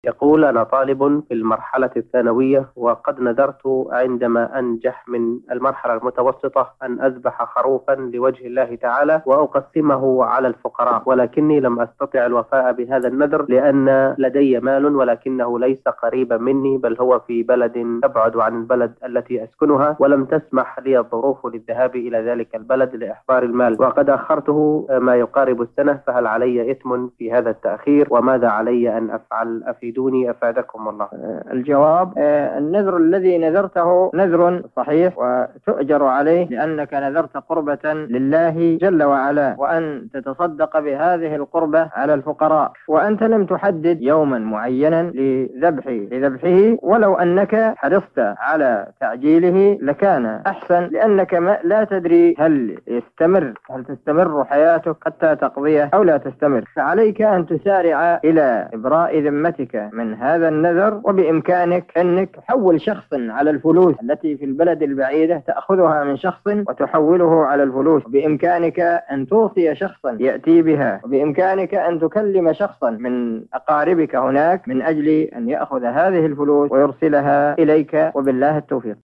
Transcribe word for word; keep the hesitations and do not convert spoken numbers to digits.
يقول: أنا طالب في المرحلة الثانوية، وقد نذرت عندما أنجح من المرحلة المتوسطة أن أذبح خروفا لوجه الله تعالى وأقسمه على الفقراء، ولكني لم أستطع الوفاء بهذا النذر لأن لدي مال ولكنه ليس قريبا مني، بل هو في بلد تبعد عن البلد التي أسكنها، ولم تسمح لي الظروف للذهاب إلى ذلك البلد لإحضار المال، وقد أخرته ما يقارب السنة، فهل علي إثم في هذا التأخير؟ وماذا علي أن أفعل؟ أفيدوني أفادكم الله. الجواب: النذر الذي نذرته نذر صحيح وتؤجر عليه، لأنك نذرت قربة لله جل وعلا، وأن تتصدق بهذه القربة على الفقراء، وأنت لم تحدد يوما معينا لذبحه لذبحه ولو أنك حرصت على تعجيله لكان أحسن، لأنك لا تدري هل يستمر هل تستمر حياتك حتى تقضيه أو لا تستمر، فعليك أن تسارع إلى إبراء ذمتك من هذا النذر، وبإمكانك أنك تحول شخصا على الفلوس التي في البلد البعيدة، تأخذها من شخص وتحوله على الفلوس، وبإمكانك أن توصي شخصا يأتي بها، وبإمكانك أن تكلم شخصا من أقاربك هناك من أجل أن يأخذ هذه الفلوس ويرسلها إليك، وبالله التوفيق.